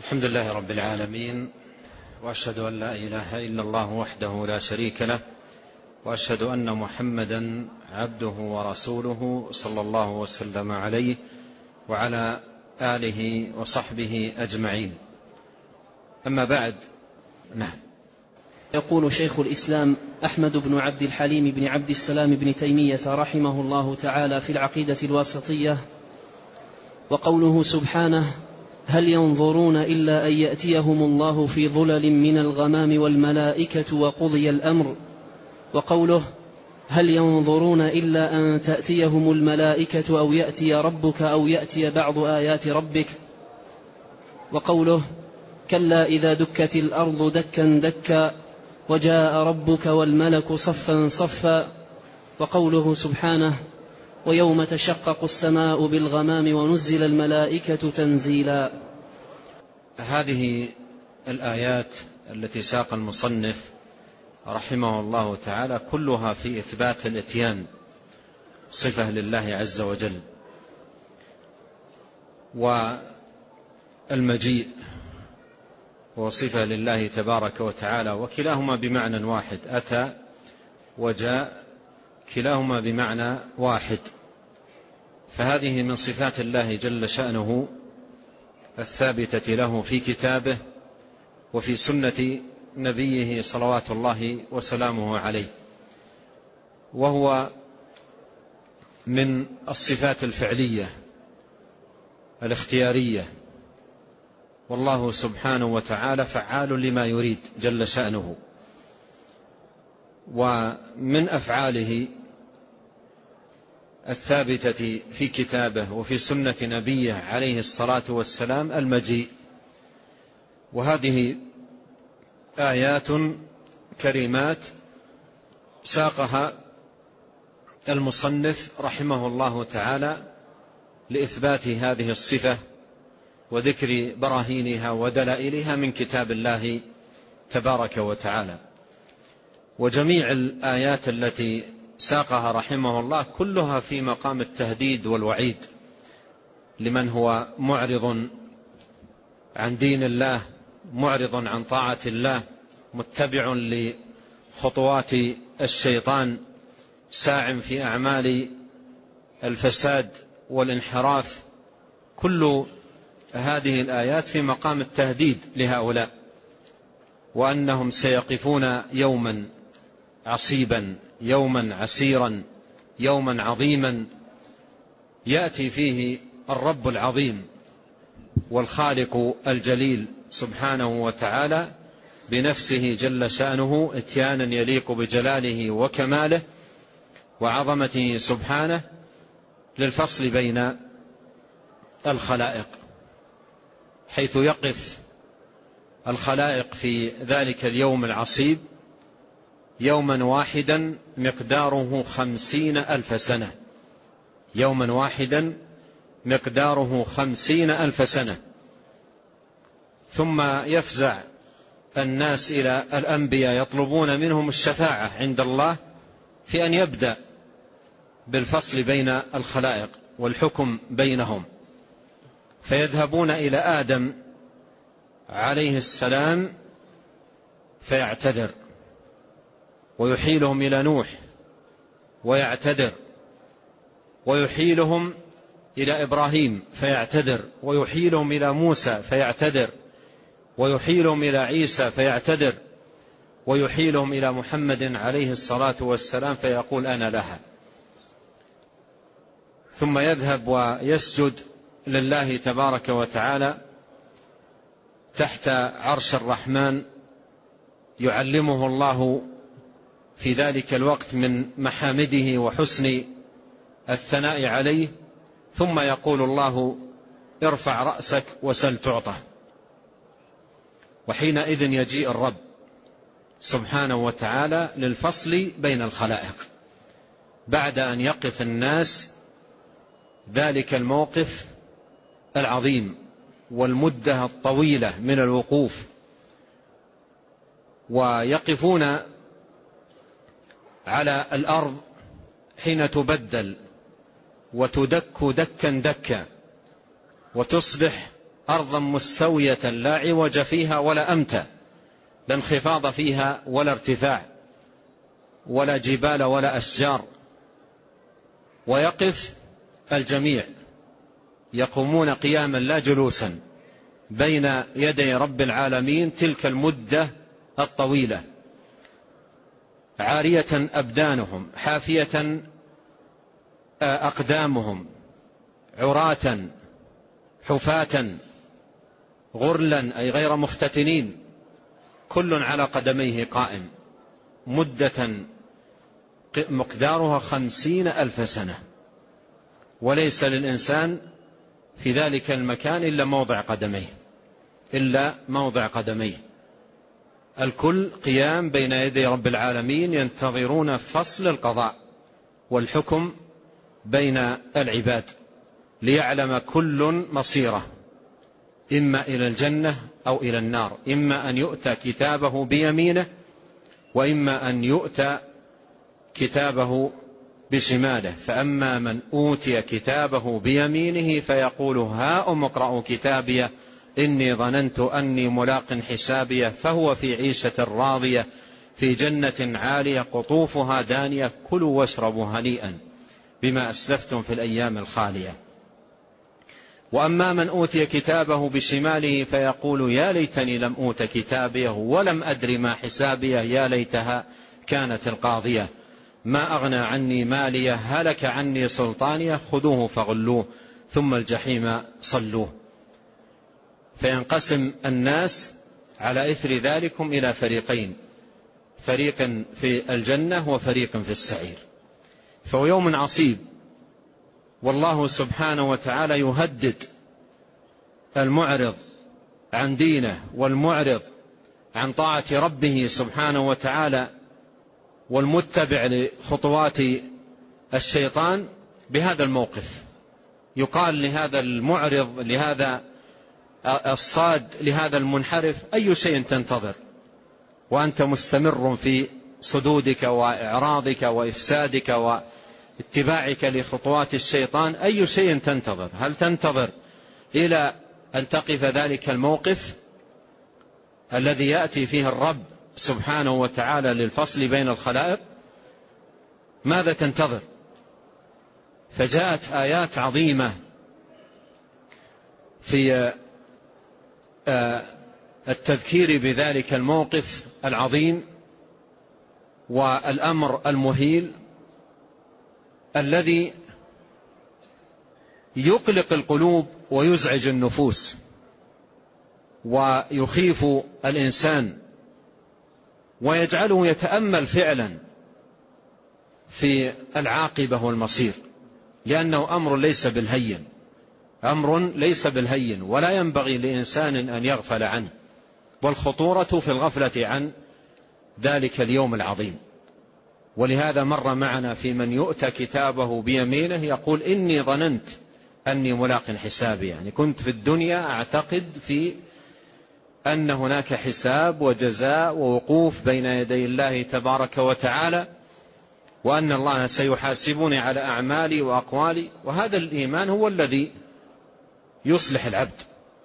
الحمد لله رب العالمين، وأشهد أن لا إله إلا الله وحده لا شريك له، وأشهد أن محمدا عبده ورسوله صلى الله وسلم عليه وعلى آله وصحبه أجمعين. أما بعد. نعم. يقول شيخ الإسلام أحمد بن عبد الحليم بن عبد السلام بن تيمية رحمه الله تعالى في العقيدة الواسطية: وقوله سبحانه: هل ينظرون إلا أن يأتيهم الله في ظلل من الغمام والملائكة وقضي الأمر. وقوله: هل ينظرون إلا أن تأتيهم الملائكة أو يأتي ربك أو يأتي بعض آيات ربك. وقوله: كلا إذا دكت الأرض دكا دكا وجاء ربك والملك صفا صفا. وقوله سبحانه: ويوم تشقق السماء بالغمام ونزل الملائكة تنزيلا. هذه الآيات التي ساق المصنف رحمه الله تعالى كلها في إثبات الإتيان، صفة لله عز وجل، والمجيء وصفة لله تبارك وتعالى، وكلاهما بمعنى واحد، أتى وجاء كلاهما بمعنى واحد. فهذه من صفات الله جل شأنه الثابتة له في كتابه وفي سنة نبيه صلوات الله وسلامه عليه، وهو من الصفات الفعلية الاختيارية، والله سبحانه وتعالى فعال لما يريد جل شأنه. ومن أفعاله الثابتة في كتابه وفي سنة نبيه عليه الصلاة والسلام المجيء. وهذه آيات كريمات ساقها المصنف رحمه الله تعالى لإثبات هذه الصفة وذكر براهينها ودلائلها من كتاب الله تبارك وتعالى. وجميع الآيات التي ساقها رحمه الله كلها في مقام التهديد والوعيد لمن هو معرض عن دين الله، معرض عن طاعة الله، متبع لخطوات الشيطان، ساع في أعمال الفساد والانحراف. كل هذه الآيات في مقام التهديد لهؤلاء، وأنهم سيقفون يوما عصيبا، يوما عسيرا، يوما عظيما يأتي فيه الرب العظيم والخالق الجليل سبحانه وتعالى بنفسه جل شأنه اتيانا يليق بجلاله وكماله وعظمته سبحانه للفصل بين الخلائق، حيث يقف الخلائق في ذلك اليوم العصيب يوما واحدا مقداره 50,000 سنة، يوما واحدا مقداره 50,000 سنة. ثم يفزع الناس إلى الأنبياء يطلبون منهم الشفاعة عند الله في أن يبدأ بالفصل بين الخلائق والحكم بينهم، فيذهبون إلى آدم عليه السلام فيعتذر، ويحيلهم إلى نوح ويعتذر، ويحيلهم إلى إبراهيم فيعتذر، ويحيلهم إلى موسى فيعتذر، ويحيلهم إلى عيسى فيعتذر، ويحيلهم إلى محمد عليه الصلاة والسلام فيقول أنا لها. ثم يذهب ويسجد لله تبارك وتعالى تحت عرش الرحمن، يعلمه الله في ذلك الوقت من محامده وحسن الثناء عليه، ثم يقول الله ارفع رأسك وسل تعطى. وحينئذ يجيء الرب سبحانه وتعالى للفصل بين الخلائق بعد أن يقف الناس ذلك الموقف العظيم والمدة الطويلة من الوقوف، ويقفون على الأرض حين تبدل وتدك دكا دكا وتصبح أرضا مستوية لا عوج فيها ولا أمتى، لا انخفاض فيها ولا ارتفاع، ولا جبال ولا أشجار. ويقف الجميع يقومون قياما لا جلوسا بين يدي رب العالمين تلك المدة الطويلة، عارية أبدانهم، حافية أقدامهم، عراة حفاة غرلا أي غير مختتنين، كل على قدميه قائم، مدة مقدارها 50,000 سنة، وليس للإنسان في ذلك المكان إلا موضع قدميه، الكل قيام بين يدي رب العالمين ينتظرون فصل القضاء والحكم بين العباد، ليعلم كل مصيره، إما إلى الجنة أو إلى النار، إما أن يؤتى كتابه بيمينه وإما أن يؤتى كتابه بشماله. فأما من أوتي كتابه بيمينه فيقول هاؤم اقرءوا كتابيه إني ظننت أني ملاق حسابيه فهو في عيشة راضية في جنة عالية قطوفها دانية كلوا واشربوا هنيئا بما أسلفتم في الأيام الخالية. وأما من أوتي كتابه بشماله فيقول يا ليتني لم أوت كتابيه ولم أدر ما حسابيه يا ليتها كانت القاضية ما أغنى عني ماليه هلك عني سلطانيه خذوه فغلوه ثم الجحيم صلوه. فينقسم الناس على إثر ذلكم إلى فريقين، فريق في الجنة وفريق في السعير. فهو يوم عصيب، والله سبحانه وتعالى يهدد المعرض عن دينه والمعرض عن طاعة ربه سبحانه وتعالى والمتبع لخطوات الشيطان بهذا الموقف. يقال لهذا المعرض، لهذا الصاد، لهذا المنحرف أي شيء تنتظر وأنت مستمر في صدودك وإعراضك وإفسادك واتباعك لخطوات الشيطان؟ أي شيء تنتظر؟ هل تنتظر إلى أن تقف ذلك الموقف الذي يأتي فيه الرب سبحانه وتعالى للفصل بين الخلائق؟ ماذا تنتظر؟ فجاءت آيات عظيمة في التذكير بذلك الموقف العظيم والأمر المهيل الذي يقلق القلوب ويزعج النفوس ويخيف الإنسان ويجعله يتأمل فعلا في العاقبة والمصير، لأنه أمر ليس بالهين ولا ينبغي لإنسان أن يغفل عنه، والخطورة في الغفلة عن ذلك اليوم العظيم. ولهذا مر معنا في من يؤتى كتابه بيمينه يقول إني ظننت أني ملاق حسابي، يعني كنت في الدنيا أعتقد في أن هناك حساب وجزاء ووقوف بين يدي الله تبارك وتعالى، وأن الله سيحاسبني على أعمالي وأقوالي. وهذا الإيمان هو الذي يصلح العبد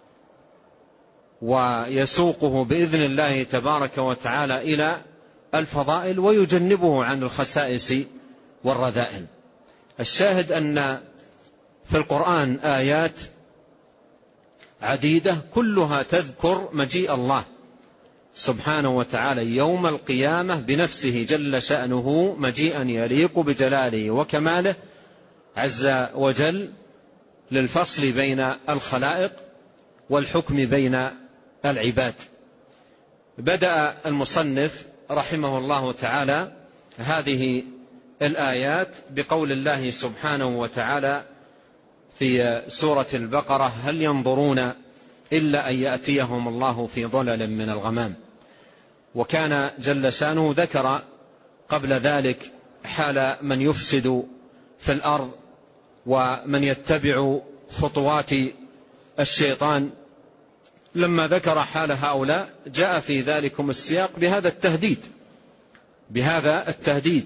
ويسوقه بإذن الله تبارك وتعالى إلى الفضائل ويجنبه عن الخسائس والرذائل. الشاهد أن في القرآن آيات عديدة كلها تذكر مجيء الله سبحانه وتعالى يوم القيامة بنفسه جل شأنه مجيئا يليق بجلاله وكماله عز وجل للفصل بين الخلائق والحكم بين العباد. بدأ المصنف رحمه الله تعالى هذه الآيات بقول الله سبحانه وتعالى في سورة البقرة هل ينظرون إلا أن يأتيهم الله في ظلل من الغمام. وكان جل شأنه ذكر قبل ذلك حال من يفسد في الأرض ومن يتبع خطوات الشيطان. لما ذكر حال هؤلاء جاء في ذلكم السياق بهذا التهديد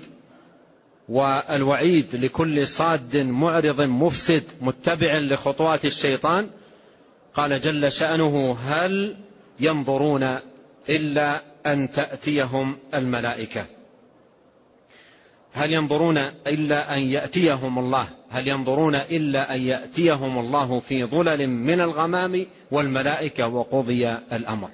والوعيد لكل صاد معرض مفسد متبع لخطوات الشيطان، قال جل شأنه: هل ينظرون إلا أن تأتيهم الملائكة. هل ينظرون إلا أن يأتيهم الله، هل ينظرون إلا أن يأتيهم الله في ظلل من الغمام والملائكة وقضي الأمر.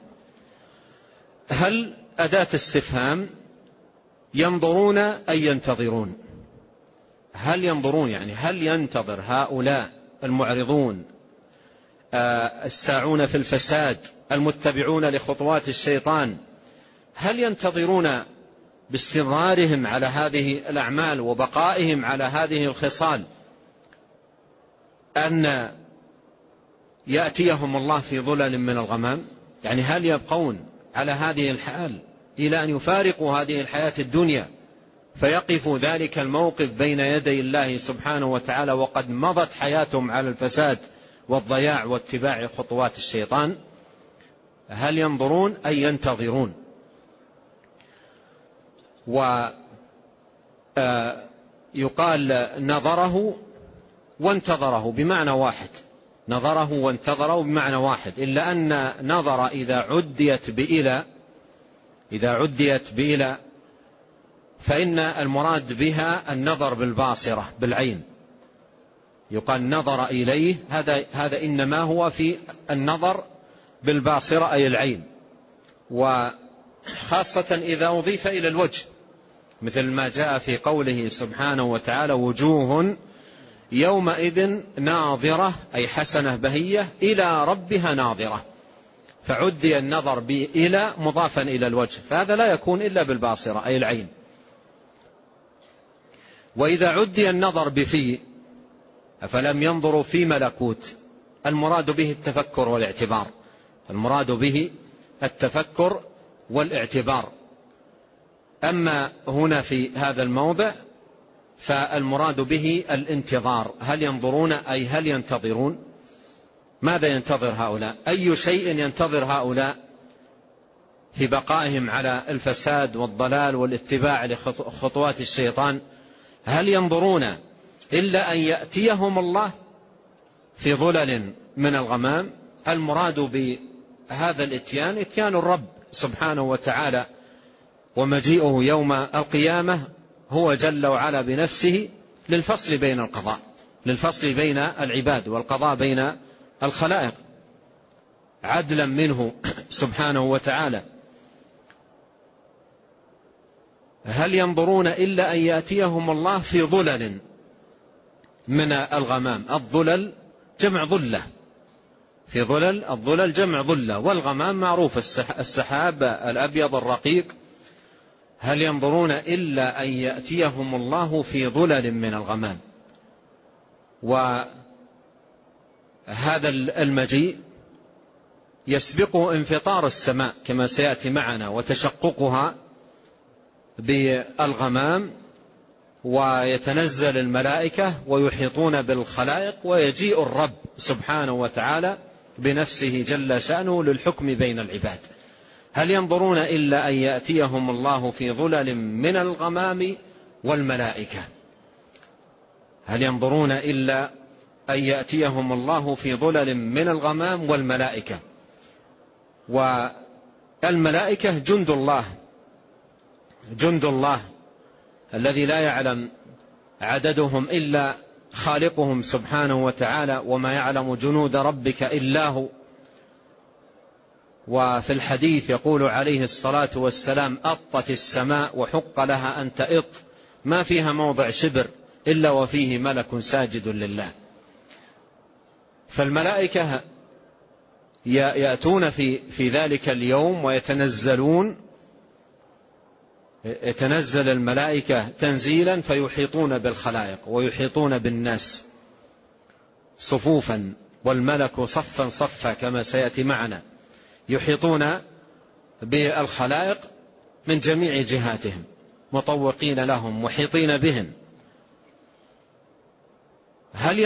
هل أداة استفهام، ينظرون أي ينتظرون. هل ينظرون يعني هل ينتظر هؤلاء المعرضون الساعون في الفساد المتبعون لخطوات الشيطان، هل ينتظرون باستمرارهم على هذه الأعمال وبقائهم على هذه الخصال أن يأتيهم الله في ظلل من الغمام؟ يعني هل يبقون على هذه الحال إلى أن يفارقوا هذه الحياة الدنيا فيقفوا ذلك الموقف بين يدي الله سبحانه وتعالى وقد مضت حياتهم على الفساد والضياع واتباع خطوات الشيطان؟ هل ينظرون أي ينتظرون. ويقال نظره وانتظره بمعنى واحد، نظره وانتظره بمعنى واحد، إلا أن نظر إذا عديت بإلى فإن المراد بها النظر بالباصرة بالعين. يقال نظر إليه، هذا إنما هو في النظر بالباصرة أي العين، وخاصة إذا أضيف إلى الوجه، مثل ما جاء في قوله سبحانه وتعالى: وجوه يومئذ ناظرة أي حسنة بهية إلى ربها ناظرة، فعدي النظر إلى مضافا إلى الوجه، فهذا لا يكون إلا بالباصرة أي العين. وإذا عدي النظر بفي فلم ينظروا في ملكوت، المراد به التفكر والاعتبار، المراد به التفكر والاعتبار. أما هنا في هذا الموضع فالمراد به الانتظار. هل ينظرون أي هل ينتظرون. ماذا ينتظر هؤلاء؟ أي شيء ينتظر هؤلاء في بقائهم على الفساد والضلال والاتباع لخطوات الشيطان؟ هل ينظرون إلا أن يأتيهم الله في ظلل من الغمام؟ المراد بهذا الاتيان اتيان الرب سبحانه وتعالى ومجيئه يوم القيامة هو جل وعلا بنفسه للفصل بين القضاء، للفصل بين العباد والقضاء بين الخلائق عدلا منه سبحانه وتعالى. هل ينظرون إلا أن يأتيهم الله في ظلل من الغمام. الظلل جمع ظلة، في ظلل الظلل جمع ظلة، والغمام معروف السحاب الأبيض الرقيق. هل ينظرون إلا أن يأتيهم الله في ظلل من الغمام. وهذا المجيء يسبقه انفطار السماء كما سيأتي معنا وتشققها بالغمام، ويتنزل الملائكة ويحيطون بالخلائق، ويجيء الرب سبحانه وتعالى بنفسه جل شأنه للحكم بين العباد. هل ينظرون إلا أن يأتيهم الله في ظلل من الغمام والملائكة. هل ينظرون إلا أن يأتيهم الله في ظلل من الغمام والملائكة. والملائكة جند الله الذي لا يعلم عددهم إلا خالقهم سبحانه وتعالى، وما يعلم جنود ربك إلا هو. وفي الحديث يقول عليه الصلاة والسلام: أطت السماء وحق لها أن تئط، ما فيها موضع شبر إلا وفيه ملك ساجد لله. فالملائكة يأتون في ذلك اليوم ويتنزلون، يتنزل الملائكة تنزيلا فيحيطون بالخلائق ويحيطون بالناس صفوفا، والملك صفا صفا كما سيأتي معنا، يحيطون بالخلائق من جميع جهاتهم مطوقين لهم محيطين بهم. هل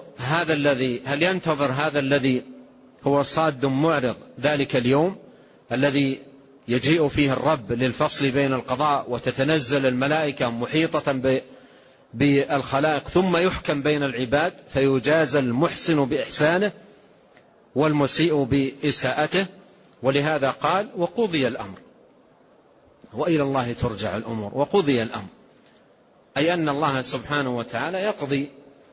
ينتظر هذا الذي هو صاد معرض ذلك اليوم الذي يجيء فيه الرب للفصل بين القضاء وتتنزل الملائكة محيطة بالخلائق، ثم يحكم بين العباد فيجازى المحسن بإحسانه والمسيء بإساءته. ولهذا قال وقضي الأمر، وإلى الله ترجع الأمور. وقضي الأمر أي أن الله سبحانه وتعالى يقضي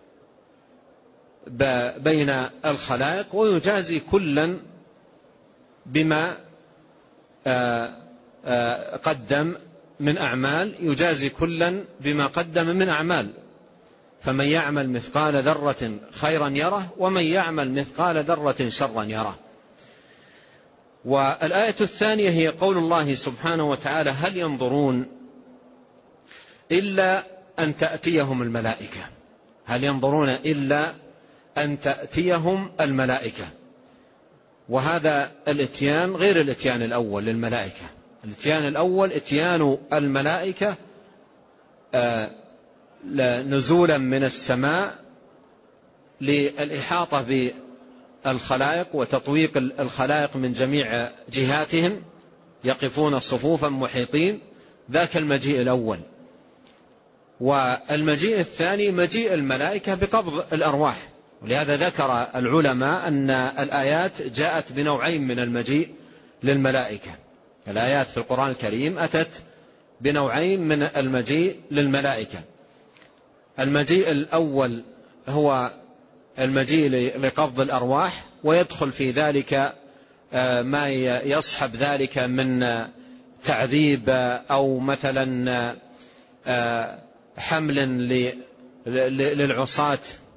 بين الخلائق ويجازي كلا بما قدم من أعمال، يجازي كلا بما قدم من أعمال. فمن يعمل مثقال ذرة خيرا يره، ومن يعمل مثقال ذرة شرا يره. والآية الثانية هي قول الله سبحانه وتعالى هل ينظرون إلا أن تأتيهم الملائكة. هل ينظرون إلا أن تأتيهم الملائكة. وهذا الاتيان غير الاتيان الأول للملائكة. الاتيان الأول اتيان الملائكة نزولا من السماء للإحاطة بالخلائق وتطويق الخلائق من جميع جهاتهم، يقفون صفوفا محيطين. ذاك المجيء الأول. والمجيء الثاني مجيء الملائكة بقبض الأرواح. ولهذا ذكر العلماء أن الآيات جاءت بنوعين من المجيء للملائكة. الآيات في القرآن الكريم أتت بنوعين من المجيء للملائكة. المجيء الأول هو المجيء لقبض الأرواح، ويدخل في ذلك ما يصحب ذلك من تعذيب أو مثلا حمل للعصاة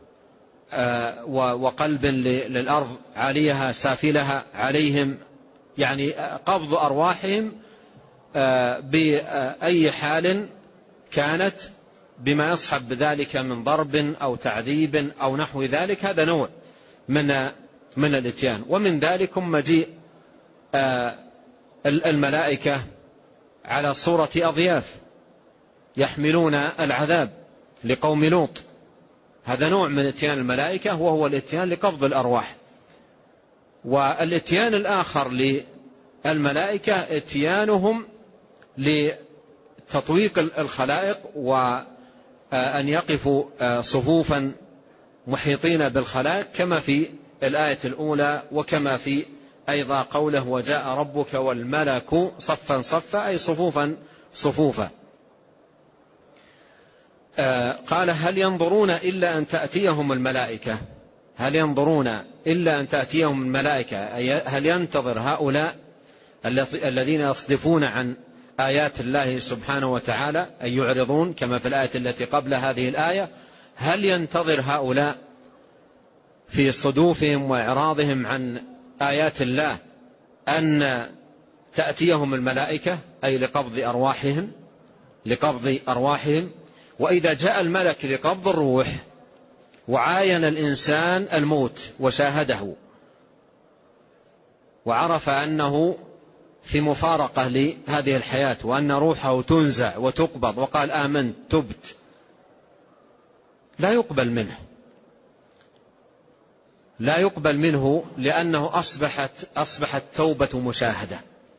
وقلب للأرض عاليها سافلها عليهم، يعني قبض أرواحهم بأي حال كانت بما يصحب ذلك من ضرب أو تعذيب أو نحو ذلك. هذا نوع من الاتيان. ومن ذلك مجيء الملائكة على صورة أضياف يحملون العذاب لقوم لوط. هذا نوع من اتيان الملائكة، وهو الاتيان لقبض الأرواح. والاتيان الآخر للملائكة اتيانهم لتطويق الخلائق وأن يقفوا صفوفا محيطين بالخلائق كما في الآية الأولى، وكما في أيضا قوله وجاء ربك والملك صفا صفا، أي صفوفا صفوفا. قال هل ينظرون إلا أن تأتيهم الملائكة. هل ينظرون إلا أن تأتيهم الملائكة، هل ينتظر هؤلاء الذين يصدفون عن آيات الله سبحانه وتعالى أن يعرضون كما في الآية التي قبل هذه الآية؟ هل ينتظر هؤلاء في صدوفهم وإعراضهم عن آيات الله أن تأتيهم الملائكة، أي لقبض أرواحهم؟ وإذا جاء الملك لقبض الروح وعاين الإنسان الموت وشاهده وعرف أنه في مفارقة لهذه الحياة وأن روحه تنزع وتقبض وقال آمنت تبت، لا يقبل منه لأنه أصبحت توبة مشاهدة.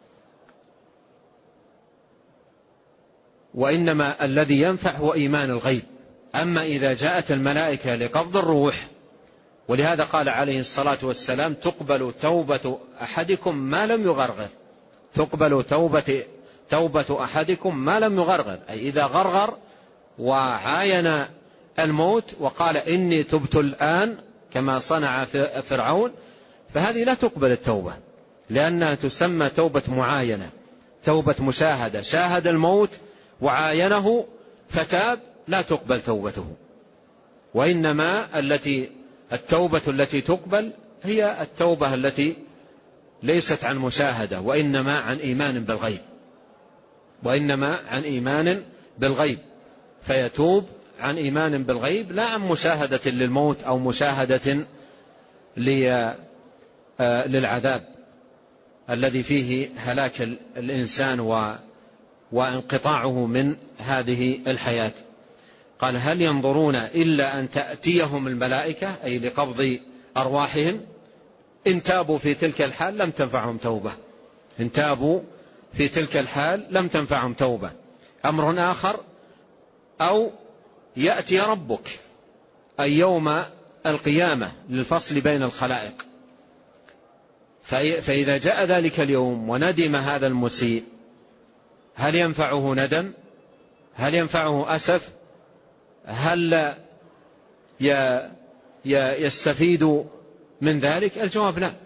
وإنما الذي ينفع هو إيمان الغيب. أما إذا جاءت الملائكة لقبض الروح، ولهذا قال عليه الصلاة والسلام تقبل توبة أحدكم ما لم يغرغر. تقبل توبة أحدكم ما لم يغرغر، أي إذا غرغر وعاين الموت وقال إني تبت الآن كما صنع فرعون، فهذه لا تقبل التوبة، لأنها تسمى توبة معاينة، توبة مشاهدة. شاهد الموت وعاينه فتاب، لا تقبل توبته. وإنما التوبة التي تقبل هي التوبة التي ليست عن مشاهدة، وإنما عن إيمان بالغيب. فيتوب عن إيمان بالغيب، لا عن مشاهدة للموت أو مشاهدة للعذاب الذي فيه هلاك الإنسان وانقطاعه من هذه الحياة. قال هل ينظرون إلا أن تأتيهم الملائكة، أي لقبض أرواحهم. إن تابوا في تلك الحال لم تنفعهم توبة. أمر آخر أو يأتي ربك، أي يوم القيامة للفصل بين الخلائق. فإذا جاء ذلك اليوم وندم هذا المسيء، هل ينفعه ندم؟ هل ينفعه أسف؟ هل يستفيد من ذلك؟ الجواب لا،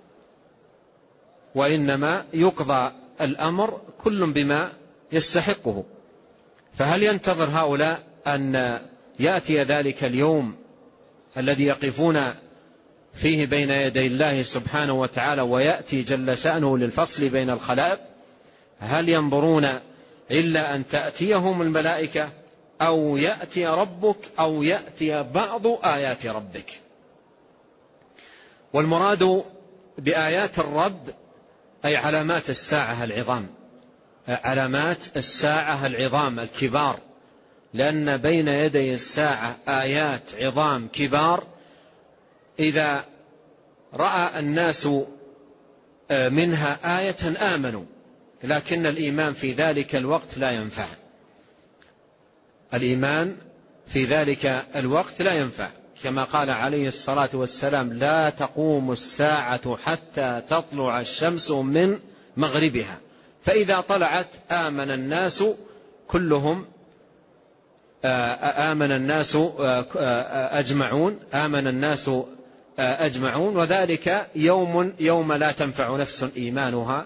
وإنما يقضى الأمر كل بما يستحقه. فهل ينتظر هؤلاء أن يأتي ذلك اليوم الذي يقفون فيه بين يدي الله سبحانه وتعالى ويأتي جل شأنه للفصل بين الخلائق؟ هل ينظرون إلا أن تأتيهم الملائكة أو يأتي ربك أو يأتي بعض آيات ربك؟ والمراد بآيات الرب أي علامات الساعة العظام، علامات الساعة العظام الكبار، لأن بين يدي الساعة آيات عظام كبار إذا رأى الناس منها آية آمنوا، لكن الإيمان في ذلك الوقت لا ينفع. الإيمان في ذلك الوقت لا ينفع، كما قال عليه الصلاة والسلام: لا تقوم الساعة حتى تطلع الشمس من مغربها، فإذا طلعت آمن الناس كلهم، آمن الناس أجمعون، وذلك يوم لا تنفع نفس إيمانها،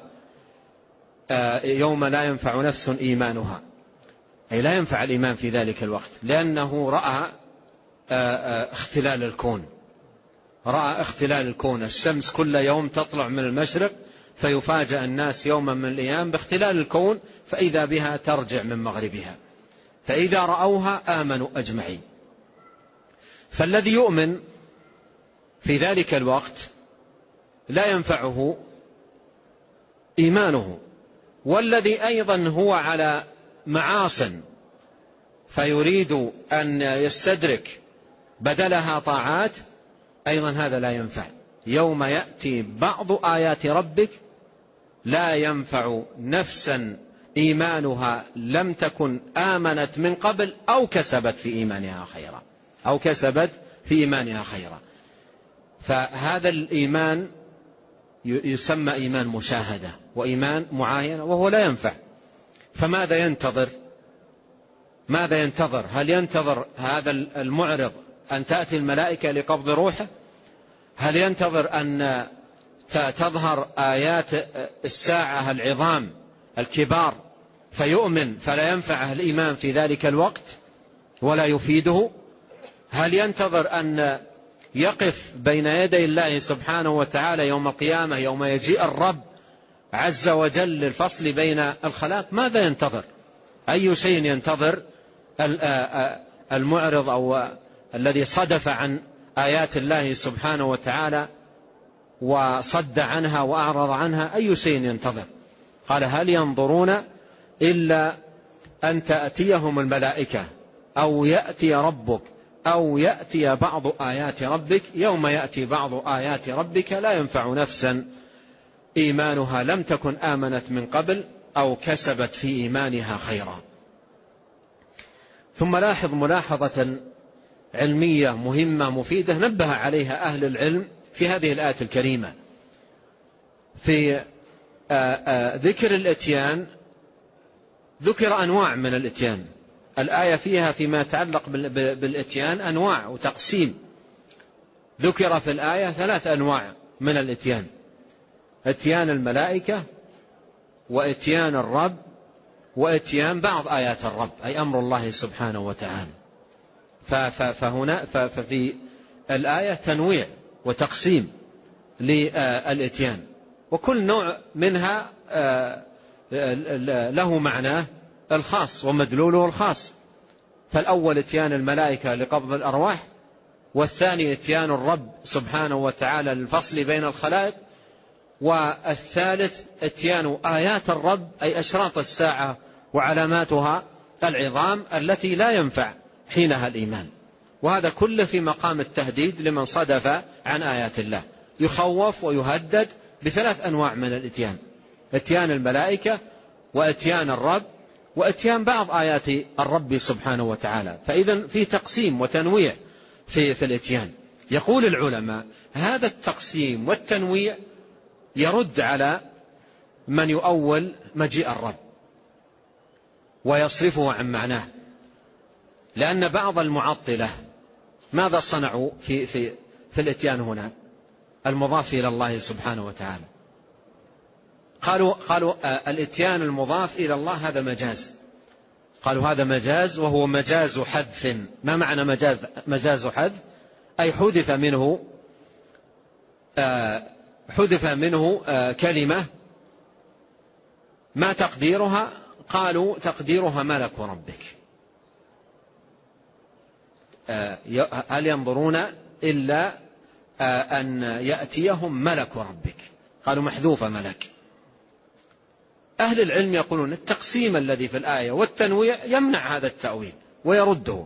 يوم لا ينفع نفس إيمانها، أي لا ينفع الإيمان في ذلك الوقت، لأنه رأى اختلال الكون، رأى اختلال الكون. الشمس كل يوم تطلع من المشرق، فيفاجأ الناس يوما من الأيام باختلال الكون، فإذا بها ترجع من مغربها، فإذا رأوها آمنوا أجمعين. فالذي يؤمن في ذلك الوقت لا ينفعه إيمانه، والذي أيضا هو على معاصٍ فيريد أن يستدرك بدلها طاعات، أيضا هذا لا ينفع. يوم يأتي بعض آيات ربك لا ينفع نفسا إيمانها لم تكن آمنت من قبل أو كسبت في إيمانها خيرا، فهذا الإيمان يسمى إيمان مشاهدة وإيمان معاينة، وهو لا ينفع. فماذا ينتظر؟ هل ينتظر هذا المعرض أن تأتي الملائكة لقبض روحه؟ هل ينتظر أن تظهر آيات الساعة العظام الكبار فيؤمن فلا ينفعه الإيمان في ذلك الوقت ولا يفيده؟ هل ينتظر أن يقف بين يدي الله سبحانه وتعالى يوم القيامة، يوم يجيء الرب عز وجل للفصل بين الخلائق؟ ماذا ينتظر؟ أي شيء ينتظر المعرض أو الذي صدف عن آيات الله سبحانه وتعالى وصد عنها وأعرض عنها؟ أي شيء ينتظر؟ قال: هل ينظرون إلا أن تأتيهم الملائكة أو يأتي ربك أو يأتي بعض آيات ربك. يوم يأتي بعض آيات ربك لا ينفع نفسا إيمانها لم تكن آمنت من قبل أو كسبت في إيمانها خيرا. ثم لاحظ ملاحظة علمية مهمة مفيدة نبه عليها أهل العلم في هذه الآية الكريمة. في ذكر الإتيان ذكر أنواع من الإتيان. الآية فيها فيما يتعلق بالإتيان أنواع وتقسيم. ذكر في الآية 3 أنواع من الإتيان: إتيان الملائكة، وإتيان الرب، وإتيان بعض آيات الرب، أي أمر الله سبحانه وتعالى. ففي الآية تنويع وتقسيم للإتيان، وكل نوع منها له معناه الخاص ومدلوله الخاص. فالأول إتيان الملائكة لقبض الأرواح، والثاني إتيان الرب سبحانه وتعالى للفصل بين الخلائق، والثالث إتيان آيات الرب أي أشراط الساعة وعلاماتها العظام التي لا ينفع حينها الإيمان. وهذا كله في مقام التهديد لمن صدف عن آيات الله، يخوف ويهدد ب3 أنواع من الإتيان: إتيان الملائكة، وإتيان الرب، وإتيان بعض آيات الرب سبحانه وتعالى. فإذن في تقسيم وتنويع في الإتيان. يقول العلماء: هذا التقسيم والتنويع يرد على من يؤول مجيء الرب ويصرفه عن معناه. لأن بعض المعطلة ماذا صنعوا في الاتيان هنا المضاف إلى الله سبحانه وتعالى؟ قالوا الاتيان المضاف إلى الله هذا مجاز. قالوا هذا مجاز، وهو مجاز حذف. ما معنى مجاز حذف؟ أي حذف منه كلمة. ما تقديرها؟ قالوا تقديرها ملك ربك. هل ينظرون إلا أن يأتيهم ملك ربك؟ قالوا محذوفة ملك. أهل العلم يقولون التقسيم الذي في الآية والتنويع يمنع هذا التأويل ويرده.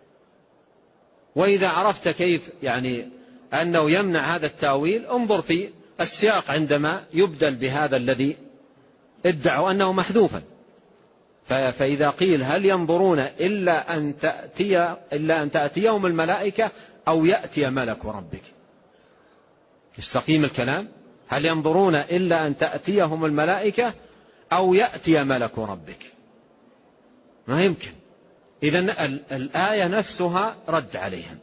وإذا عرفت كيف يعني أنه يمنع هذا التأويل انظر في السياق عندما يبدل بهذا الذي ادعوا أنه محذوفا. فإذا قيل هل ينظرون إلا أن تأتيهم الملائكة أو يأتي ملك ربك، يستقيم الكلام. هل ينظرون إلا أن تأتيهم الملائكة أو يأتي ملك ربك؟ ما يمكن. إذن الآية نفسها رد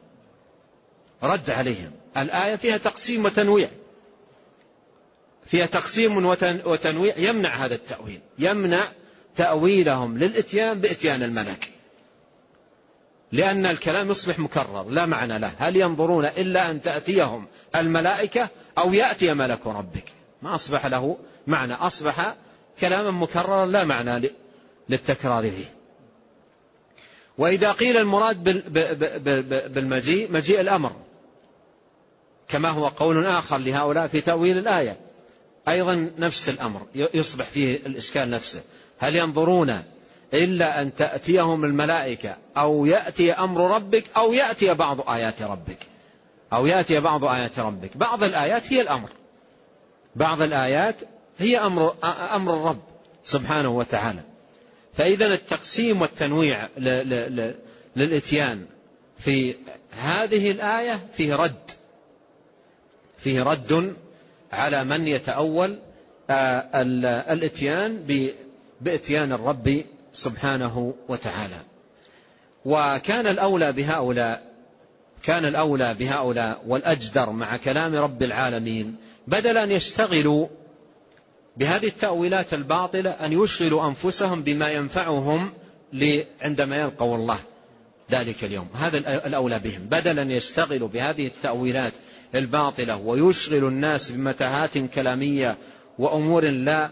عليهم. الآية فيها تقسيم وتنويع، فيها تقسيم وتنويع يمنع هذا التأويل، يمنع تأويلهم للإتيان بإتيان الملك، لأن الكلام يصبح مكرر لا معنى له. هل ينظرون إلا أن تأتيهم الملائكة أو يأتي ملك ربك؟ ما أصبح له معنى، أصبح كلاما مكررا لا معنى للتكرار فيه. وإذا قيل المراد بالمجيء مجيء الأمر، كما هو قول آخر لهؤلاء في تأويل الآية، أيضا نفس الأمر يصبح فيه الإشكال نفسه. هل ينظرون إلا أن تأتيهم الملائكة أو يأتي أمر ربك أو يأتي بعض آيات ربك؟ بعض الآيات هي الأمر، بعض الآيات هي أمر الرب سبحانه وتعالى. فإذا التقسيم والتنويع للإتيان في هذه الآية فيه رد على من يتأول الإتيان بإتيان الرب سبحانه وتعالى. وكان الأولى بهؤلاء والأجدر مع كلام رب العالمين بدل أن يشتغلوا بهذه التأويلات الباطلة أن يشغلوا أنفسهم بما ينفعهم عندما يلقوا الله ذلك اليوم. هذا الأولى بهم، بدل أن يشتغلوا بهذه التأويلات الباطلة ويشغلوا الناس بمتاهات كلامية وأمور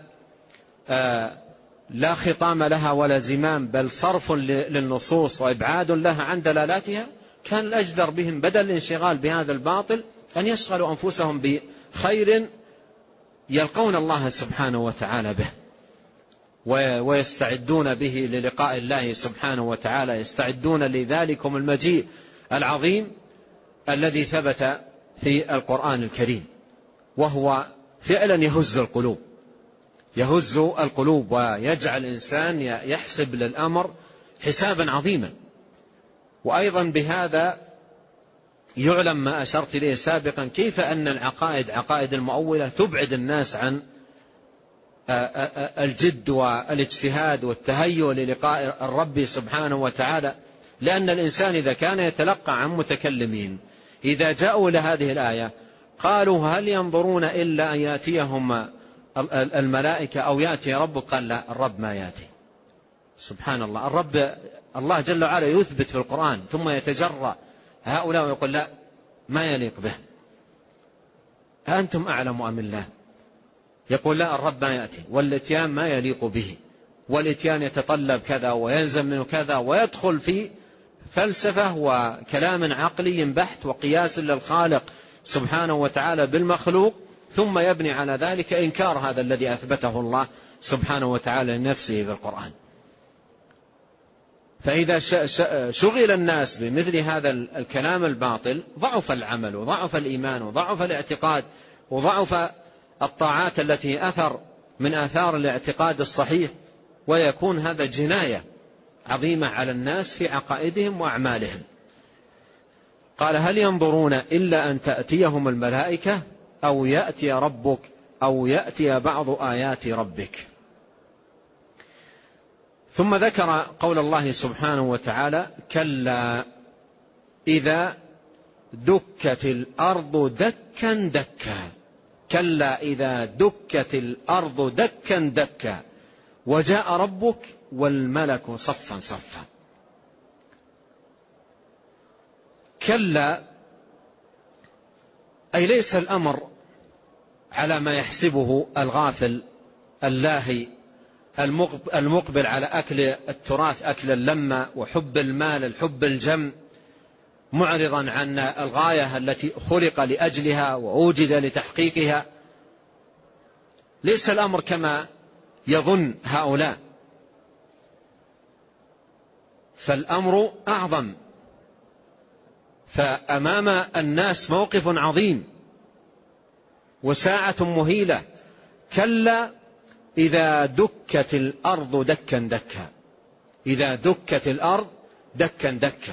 لا خطام لها ولا زمام، بل صرف للنصوص وإبعاد لها عن دلالاتها. كان الأجدر بهم بدل الانشغال بهذا الباطل أن يشغلوا أنفسهم بخير يلقون الله سبحانه وتعالى به ويستعدون به للقاء الله سبحانه وتعالى، يستعدون لذلكم المجيء العظيم الذي ثبت في القرآن الكريم، وهو فعلا يهز القلوب ويجعل الإنسان يحسب للأمر حسابا عظيما. وأيضا بهذا يعلم ما أشرت إليه سابقا، كيف أن عقائد المؤولة تبعد الناس عن الجد والاجتهاد والتهيؤ للقاء الرب سبحانه وتعالى. لأن الإنسان إذا كان يتلقى عن متكلمين إذا جاءوا لهذه الآية قالوا هل ينظرون إلا أن يأتيهم الملائكة أو يأتي ربك؟ قال لا، الرب ما يأتي. سبحان الله، الله جل وعلا يثبت في القرآن ثم يتجرأ هؤلاء ويقول لا، ما يليق به. أنتم أعلم أم الله؟ يقول لا، الرب ما يأتي، والإتيان ما يليق به، والإتيان يتطلب كذا ويلزم منه كذا، ويدخل في فلسفة وكلام عقلي بحت وقياس للخالق سبحانه وتعالى بالمخلوق، ثم يبني على ذلك إنكار هذا الذي أثبته الله سبحانه وتعالى لنفسه بالقرآن. فإذا شغل الناس بمثل هذا الكلام الباطل ضعف العمل وضعف الإيمان وضعف الاعتقاد وضعف الطاعات التي أثر من آثار الاعتقاد الصحيح، ويكون هذا جناية عظيمة على الناس في عقائدهم وأعمالهم. قال هل ينظرون إلا أن تأتيهم الملائكة أو يأتي ربك أو يأتي بعض آيات ربك. ثم ذكر قول الله سبحانه وتعالى: كلا إذا دكت الأرض دكا دكا. كلا إذا دكت الأرض دكا دكا وجاء ربك والملك صفا صفا. كلا أي ليس الأمر على ما يحسبه الغافل اللاهي المقبل على أكل التراث أكل اللمة وحب المال الحب الجم، معرضا عن الغاية التي خلق لأجلها وأوجد لتحقيقها. ليس الأمر كما يظن هؤلاء، فالأمر أعظم، فأمام الناس موقف عظيم وساعة مهيلة. كلا إذا دكت الأرض دكا دكا. إذا دكت الأرض دكا دكا.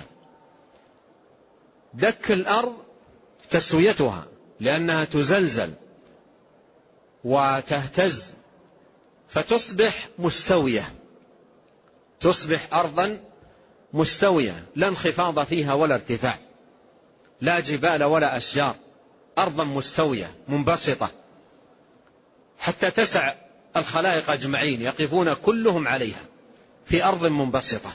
دك الأرض تسويتها، لأنها تزلزل وتهتز فتصبح مستوية، تصبح أرضا مستوية لا انخفاض فيها ولا ارتفاع، لا جبال ولا أشجار، أرضا مستوية منبسطة حتى تسع الخلائق أجمعين، يقفون كلهم عليها في أرض منبسطة.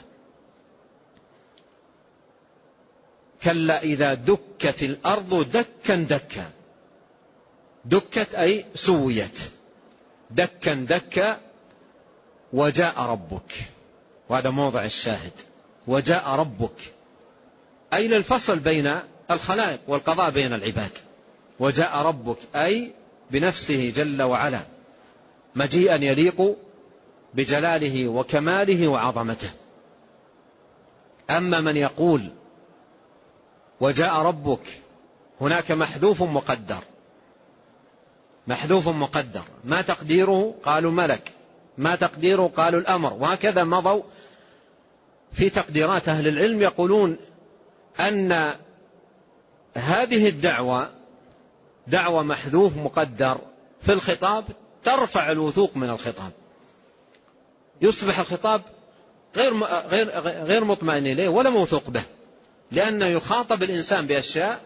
كلا إذا دكت الأرض دكا دكا. دكت أي سويت، دكا دكا وجاء ربك، وهذا موضع الشاهد. وجاء ربك أي للفصل بين الخلائق والقضاء بين العباد. وجاء ربك أي بنفسه جل وعلا، مجيئا يليق بجلاله وكماله وعظمته. أما من يقول وجاء ربك، هناك محذوف مقدر، محذوف مقدر، ما تقديره؟ قالوا ملك، ما تقديره؟ قالوا الأمر. وهكذا مضوا في تقديرات أهل العلم، يقولون أن هذه الدعوة دعوة محذوف مقدر في الخطاب ترفع الوثوق من الخطاب، يصبح الخطاب غير مطمئن إليه ولا موثوق به، لأنه يخاطب الإنسان بأشياء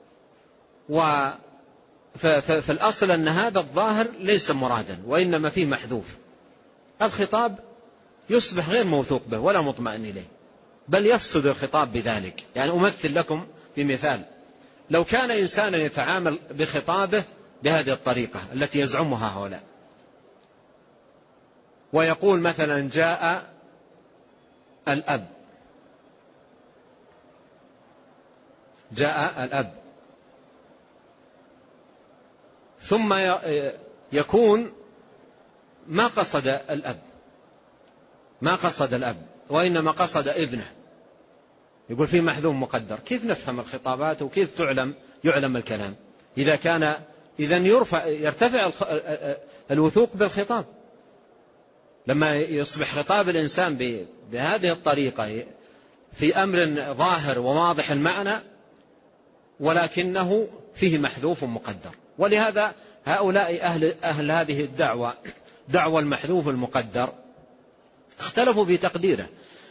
في الأصل أن هذا الظاهر ليس مرادا وإنما فيه محذوف. الخطاب يصبح غير موثوق به ولا مطمئن إليه، بل يفسد الخطاب بذلك. يعني أمثل لكم بمثال: لو كان إنسانا يتعامل بخطابه بهذه الطريقة التي يزعمها هؤلاء، ويقول مثلا جاء الأب، جاء الأب، ثم يكون ما قصد الأب، ما قصد الأب وإنما قصد ابنه، يقول فيه محذوف مقدر. كيف نفهم الخطابات وكيف يعلم الكلام؟ إذن يرتفع الوثوق بالخطاب. لما يصبح خطاب الإنسان بهذه الطريقة في أمر ظاهر وواضح المعنى ولكنه فيه محذوف مقدر. ولهذا هؤلاء أهل هذه الدعوة، دعوة المحذوف المقدر، اختلفوا في تقديره،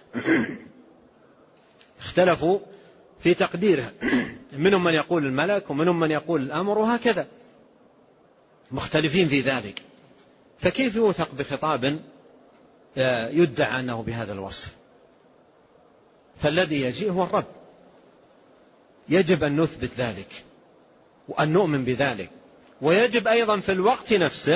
اختلفوا في تقديره، منهم من يقول الملك ومنهم من يقول الأمر، وهكذا مختلفين في ذلك. فكيف يوثق بخطاب يدعى أنه بهذا الوصف؟ فالذي يجيء هو الرب، يجب أن نثبت ذلك وأن نؤمن بذلك. ويجب أيضا في الوقت نفسه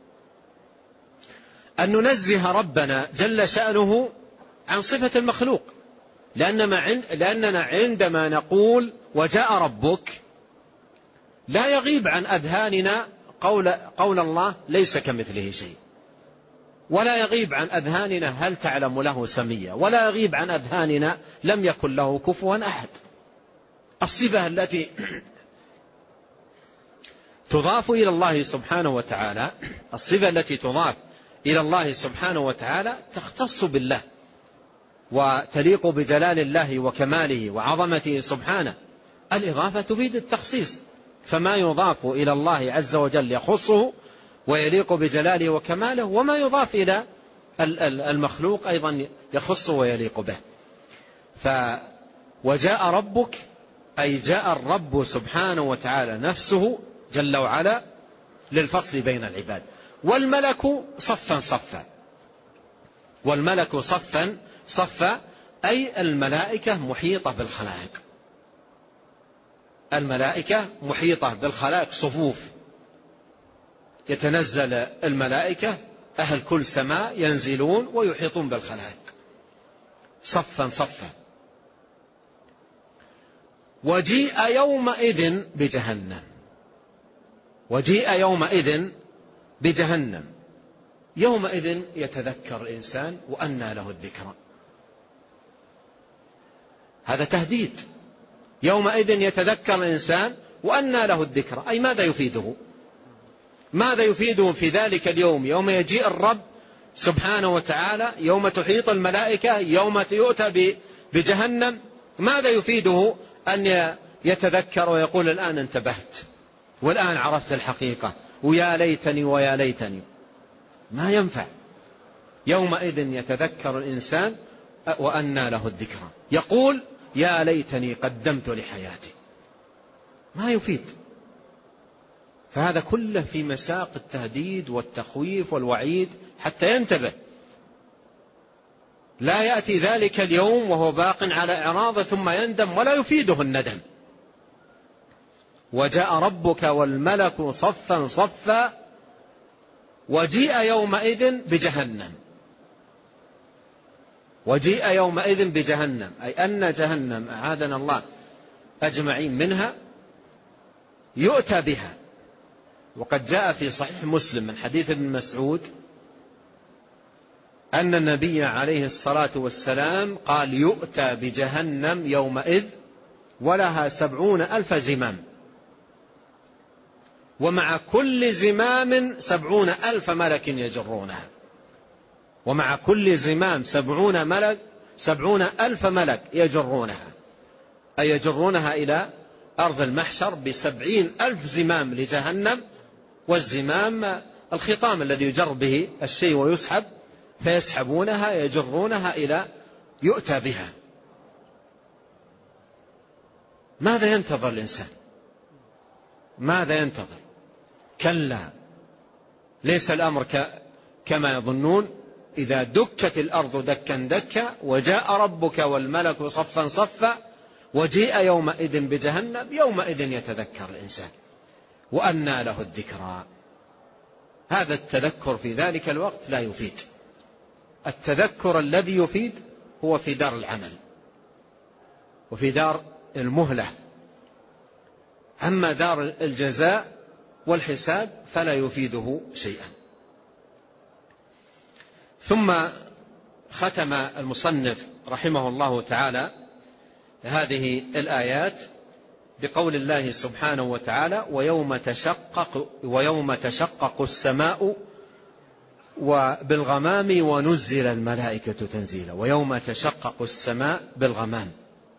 أن ننزه ربنا جل شأنه عن صفة المخلوق، لأننا عندما نقول وجاء ربك لا يغيب عن أذهاننا قول الله ليس كمثله شيء، ولا يغيب عن أذهاننا هل تعلم له سميا، ولا يغيب عن أذهاننا لم يكن له كفوا أحد. الصفة التي تضاف إلى الله سبحانه وتعالى، الصفة التي تضاف إلى الله سبحانه وتعالى تختص بالله وتليق بجلال الله وكماله وعظمته سبحانه. الإضافة تفيد التخصيص، فما يضاف إلى الله عز وجل يخصه ويليق بجلاله وكماله، وما يضاف إلى المخلوق أيضا يخص ويليق به. وجاء ربك أي جاء الرب سبحانه وتعالى نفسه جل وعلا للفصل بين العباد. والملك صفا صفا، والملك صفا صفا أي الملائكة محيطة بالخلائق، الملائكة محيطة بالخلائق صفوف، يتنزل الملائكة أهل كل سماء ينزلون ويحيطون بالخلائق صفا صفا. وجيء يومئذ بجهنم، وجيء يومئذ بجهنم، يومئذ يتذكر الإنسان وأنى له الذكرى، هذا تهديد. يومئذ يتذكر الإنسان وأنى له الذكرى، أي ماذا يفيده؟ ماذا يفيده في ذلك اليوم، يوم يجيء الرب سبحانه وتعالى، يوم تحيط الملائكة، يوم يؤتى بجهنم؟ ماذا يفيده أن يتذكر ويقول الآن انتبهت والآن عرفت الحقيقة ويا ليتني ويا ليتني؟ ما ينفع. يومئذ يتذكر الإنسان وأنى له الذكرى، يقول يا ليتني قدمت لحياتي، ما يفيد. فهذا كله في مساق التهديد والتخويف والوعيد حتى ينتبه، لا يأتي ذلك اليوم وهو باق على إعراضه ثم يندم ولا يفيده الندم. وجاء ربك والملك صفا صفا وجيء يومئذ بجهنم، وجيء يومئذ بجهنم أي أن جهنم أعاذنا الله أجمعين منها يؤتى بها. وقد جاء في صحيح مسلم من حديث ابن مسعود أن النبي عليه الصلاة والسلام قال يؤتى بجهنم يومئذ ولها 70,000 زمام، ومع كل زمام 70,000 ملك يجرونها، ومع كل زمام 70,000 ملك يجرونها، أي يجرونها إلى أرض المحشر ب70,000 زمام لجهنم. والزمام الخطام الذي يجر به الشيء ويسحب، فيسحبونها يجرونها إلى يؤتى بها. ماذا ينتظر الإنسان؟ ماذا ينتظر؟ كلا، ليس الأمر كما يظنون. إذا دكت الأرض دكا دكا وجاء ربك والملك صفا صفا وجيء يومئذ بجهنم، يومئذ يتذكر الإنسان وأنى له الذكرى. هذا التذكر في ذلك الوقت لا يفيد. التذكر الذي يفيد هو في دار العمل وفي دار المهلة، أما دار الجزاء والحساب فلا يفيده شيئا. ثم ختم المصنف رحمه الله تعالى هذه الآيات بقول الله سبحانه وتعالى ويوم تشقق السماء بالغمام ونزل الملائكة تنزيلا. ويوم تشقق السماء بالغمام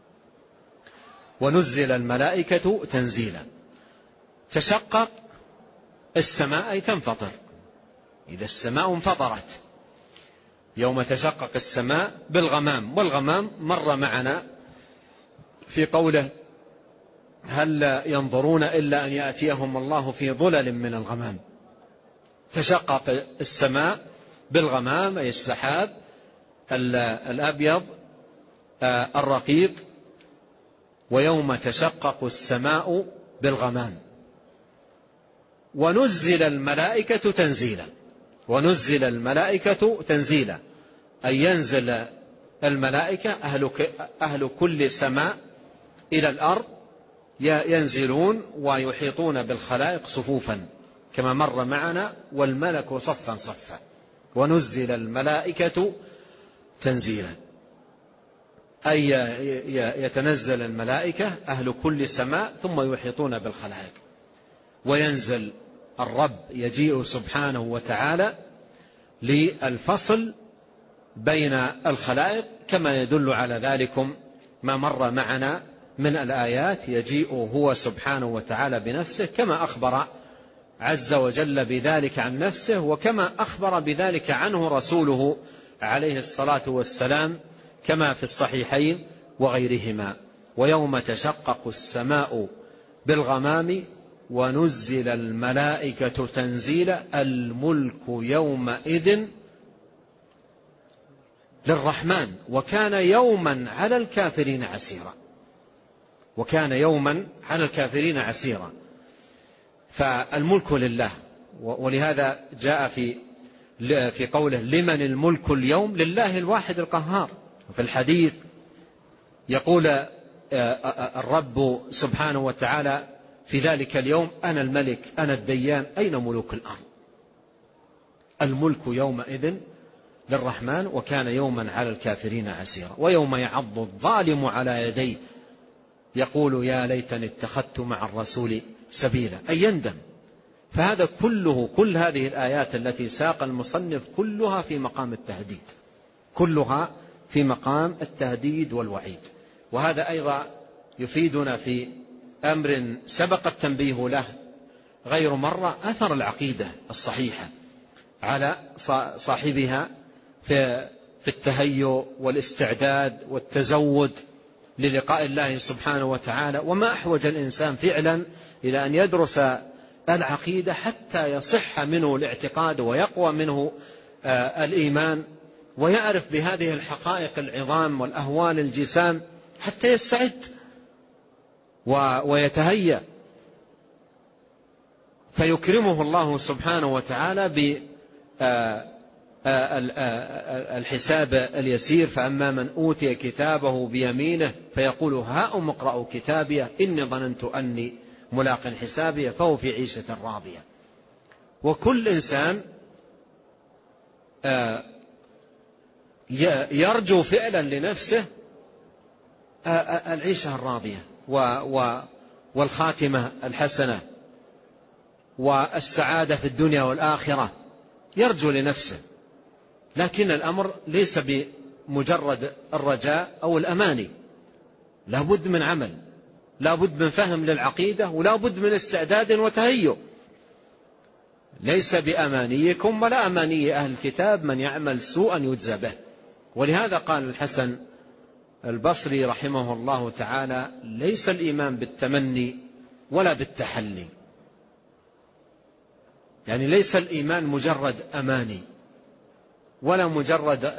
ونزل الملائكة تنزيلا. تشقق السماء أي تنفطر، إذا السماء انفطرت. يوم تشقق السماء بالغمام، والغمام مر معنا في قوله هل ينظرون إلا أن يأتيهم الله في ظلل من الغمام. تشقق السماء بالغمام أي السحاب الأبيض الرقيق. ويوم تشقق السماء بالغمام ونزل الملائكة تنزيلا. ونزل الملائكة تنزيلا أي ينزل الملائكة أهل كل سماء إلى الأرض، ينزلون ويحيطون بالخلائق صفوفا كما مر معنا. والملك صفا صفا ونزل الملائكة تنزيلا أي يتنزل الملائكة أهل كل سماء ثم يحيطون بالخلائق. وينزل الرب يجيء سبحانه وتعالى للفصل بين الخلائق كما يدل على ذلكم ما مر معنا من الآيات. يجيء هو سبحانه وتعالى بنفسه كما أخبر عز وجل بذلك عن نفسه، وكما أخبر بذلك عنه رسوله عليه الصلاة والسلام كما في الصحيحين وغيرهما: ويوم تشقق السماء بالغمام ونزل الملائكة تنزيلا الملك يومئذ للرحمن وكان يوما على الكافرين عسيرا. وكان يوما على الكافرين عسيرا. فالملك لله، ولهذا جاء في قوله: لمن الملك اليوم؟ لله الواحد القهار. وفي الحديث يقول الرب سبحانه وتعالى في ذلك اليوم: أنا الملك أنا الديان أين ملوك الأرض؟ الملك يومئذ للرحمن وكان يوما على الكافرين عسيرا. ويوم يعض الظالم على يديه يقول: يا ليتني اتخذت مع الرسول سبيلا، أي يندم. فهذا كل هذه الآيات التي ساق المصنف كلها في مقام التهديد، كلها في مقام التهديد والوعيد. وهذا أيضا يفيدنا في أمر سبق التنبيه له غير مرة: أثر العقيدة الصحيحة على صاحبها في التهيؤ والاستعداد والتزود للقاء الله سبحانه وتعالى. وما أحوج الإنسان فعلا إلى أن يدرس العقيدة حتى يصح منه الاعتقاد ويقوى منه الإيمان، ويعرف بهذه الحقائق العظام والأهوال الجسام حتى يستعد ويتهيأ، فيكرمه الله سبحانه وتعالى بالحساب اليسير. فأما من أوتي كتابه بيمينه فيقول: هاؤم اقرءوا كتابيه إني ظننت أني ملاق حسابيه فهو في عيشة راضية. وكل إنسان يرجو فعلا لنفسه العيشة الراضية والخاتمة الحسنة والسعادة في الدنيا والآخرة، يرجو لنفسه. لكن الأمر ليس بمجرد الرجاء أو الأماني، لا بد من عمل، لا بد من فهم للعقيدة، ولا بد من استعداد وتهيؤ. ليس بأمانيكم ولا أماني أهل الكتاب من يعمل سوءا يجزى به. ولهذا قال الحسن البصري رحمه الله تعالى: ليس الإيمان بالتمني ولا بالتحلي. يعني ليس الإيمان مجرد أماني ولا مجرد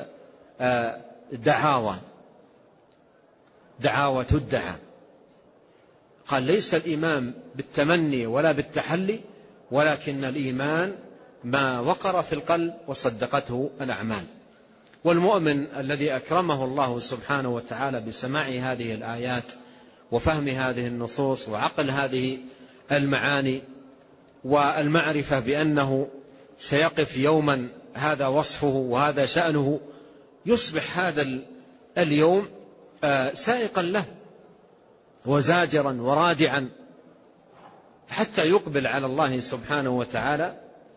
دعاوى تدعى. قال: ليس الإيمان بالتمني ولا بالتحلي، ولكن الإيمان ما وقر في القلب وصدقته الأعمال. والمؤمن الذي أكرمه الله سبحانه وتعالى بسماع هذه الآيات وفهم هذه النصوص وعقل هذه المعاني والمعرفة بأنه سيقف يوما هذا وصفه وهذا شأنه، يصبح هذا اليوم سائقا له وزاجرا ورادعا حتى يقبل على الله سبحانه وتعالى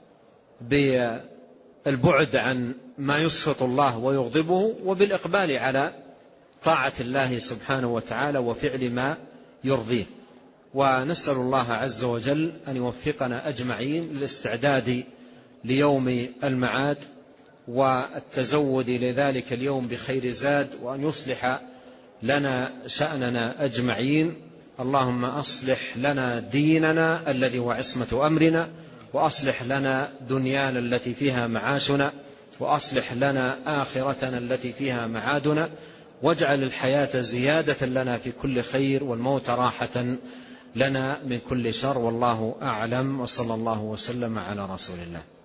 بالبعد عن ما يسخط الله ويغضبه، وبالإقبال على طاعة الله سبحانه وتعالى وفعل ما يرضيه. ونسأل الله عز وجل أن يوفقنا أجمعين للاستعداد ليوم المعاد والتزود لذلك اليوم بخير زاد، وأن يصلح لنا شأننا أجمعين. اللهم أصلح لنا ديننا الذي هو عصمة أمرنا، وأصلح لنا دنيانا التي فيها معاشنا، وأصلح لنا آخرتنا التي فيها معادنا، واجعل الحياة زيادة لنا في كل خير والموت راحة لنا من كل شر. والله أعلم، وصلى الله وسلم على رسول الله.